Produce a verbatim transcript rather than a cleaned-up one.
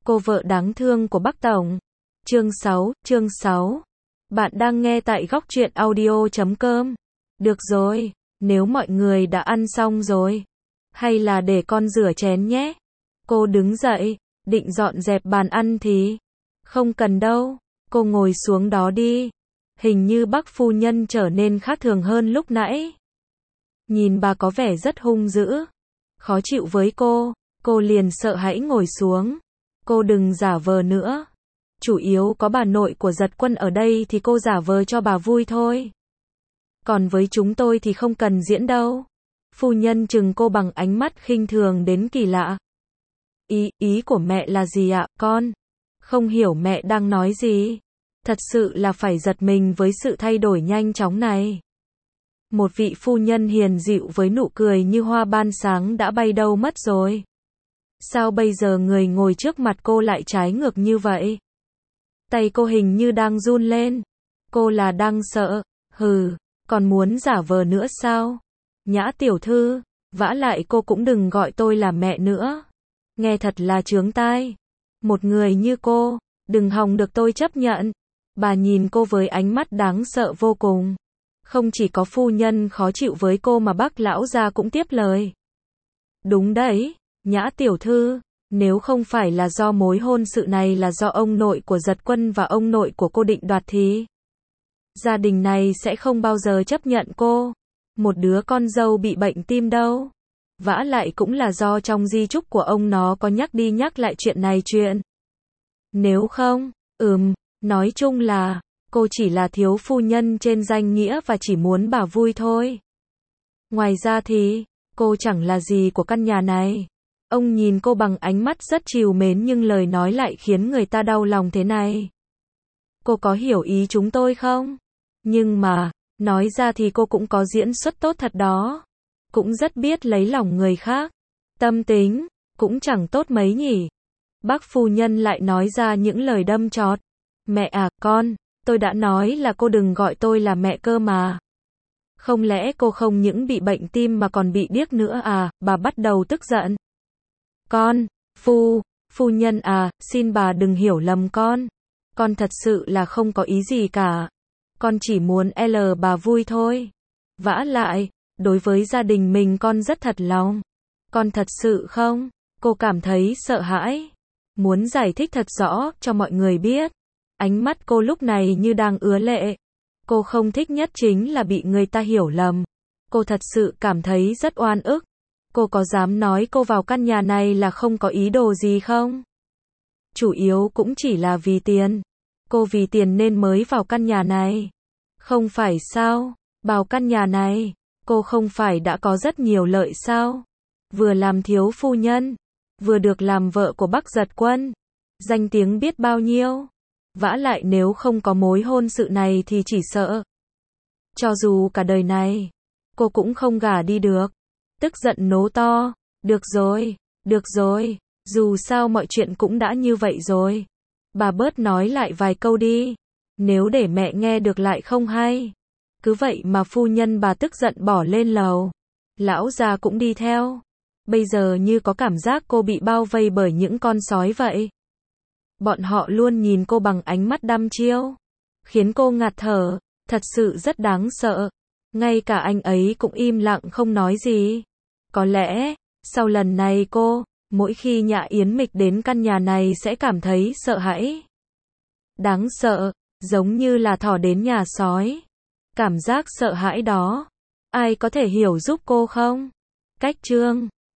Cô vợ đáng thương của Bắc Tổng. Chương sáu, chương sáu. Bạn đang nghe tại góc truyện audio chấm com. Được rồi, nếu mọi người đã ăn xong rồi, hay là để con rửa chén nhé. Cô đứng dậy, định dọn dẹp bàn ăn thì, không cần đâu, cô ngồi xuống đó đi. Hình như bác phu nhân trở nên khác thường hơn lúc nãy. Nhìn bà có vẻ rất hung dữ, khó chịu với cô, cô liền sợ hãi ngồi xuống. Cô đừng giả vờ nữa. Chủ yếu có bà nội của Giật Quân ở đây thì cô giả vờ cho bà vui thôi. Còn với chúng tôi thì không cần diễn đâu. Phu nhân trừng cô bằng ánh mắt khinh thường đến kỳ lạ. Ý, ý của mẹ là gì ạ, con? Không hiểu mẹ đang nói gì. Thật sự là phải giật mình với sự thay đổi nhanh chóng này. Một vị phu nhân hiền dịu với nụ cười như hoa ban sáng đã bay đâu mất rồi. Sao bây giờ người ngồi trước mặt cô lại trái ngược như vậy? Tay cô hình như đang run lên. Cô là đang sợ. Hừ, còn muốn giả vờ nữa sao? Nhã tiểu thư, vả lại cô cũng đừng gọi tôi là mẹ nữa. Nghe thật là chướng tai. Một người như cô, đừng hòng được tôi chấp nhận. Bà nhìn cô với ánh mắt đáng sợ vô cùng. Không chỉ có phu nhân khó chịu với cô mà bác lão gia cũng tiếp lời. Đúng đấy, Nhã tiểu thư, nếu không phải là do mối hôn sự này là do ông nội của Giật Quân và ông nội của cô định đoạt thì gia đình này sẽ không bao giờ chấp nhận cô. Một đứa con dâu bị bệnh tim đâu. Vả lại cũng là do trong di chúc của ông nó có nhắc đi nhắc lại chuyện này chuyện. Nếu không, ừm, nói chung là, cô chỉ là thiếu phu nhân trên danh nghĩa và chỉ muốn bà vui thôi. Ngoài ra thì, cô chẳng là gì của căn nhà này. Ông nhìn cô bằng ánh mắt rất trìu mến nhưng lời nói lại khiến người ta đau lòng thế này. Cô có hiểu ý chúng tôi không? Nhưng mà, nói ra thì cô cũng có diễn xuất tốt thật đó. Cũng rất biết lấy lòng người khác. Tâm tính, cũng chẳng tốt mấy nhỉ. Bác phu nhân lại nói ra những lời đâm chọt. Mẹ à, con, tôi đã nói là cô đừng gọi tôi là mẹ cơ mà. Không lẽ cô không những bị bệnh tim mà còn bị điếc nữa à? Bà bắt đầu tức giận. Con, phu, phu nhân à, xin bà đừng hiểu lầm con. Con thật sự là không có ý gì cả. Con chỉ muốn L bà vui thôi. Vả lại, đối với gia đình mình con rất thật lòng. Con thật sự không? Cô cảm thấy sợ hãi. Muốn giải thích thật rõ cho mọi người biết. Ánh mắt cô lúc này như đang ứa lệ. Cô không thích nhất chính là bị người ta hiểu lầm. Cô thật sự cảm thấy rất oan ức. Cô có dám nói cô vào căn nhà này là không có ý đồ gì không? Chủ yếu cũng chỉ là vì tiền. Cô vì tiền nên mới vào căn nhà này. Không phải sao? Vào căn nhà này, cô không phải đã có rất nhiều lợi sao? Vừa làm thiếu phu nhân, vừa được làm vợ của Bắc Giật Quân. Danh tiếng biết bao nhiêu. Vả lại nếu không có mối hôn sự này thì chỉ sợ. Cho dù cả đời này, cô cũng không gả đi được. Tức giận nố to. Được rồi, được rồi, dù sao mọi chuyện cũng đã như vậy rồi. Bà bớt nói lại vài câu đi. Nếu để mẹ nghe được lại không hay. Cứ vậy mà phu nhân bà tức giận bỏ lên lầu. Lão già cũng đi theo. Bây giờ như có cảm giác cô bị bao vây bởi những con sói vậy. Bọn họ luôn nhìn cô bằng ánh mắt đăm chiêu. Khiến cô ngạt thở. Thật sự rất đáng sợ. Ngay cả anh ấy cũng im lặng không nói gì. Có lẽ, sau lần này cô, mỗi khi Nhã Yến Mịch đến căn nhà này sẽ cảm thấy sợ hãi. Đáng sợ, giống như là thỏ đến nhà sói. Cảm giác sợ hãi đó, ai có thể hiểu giúp cô không? Cách chương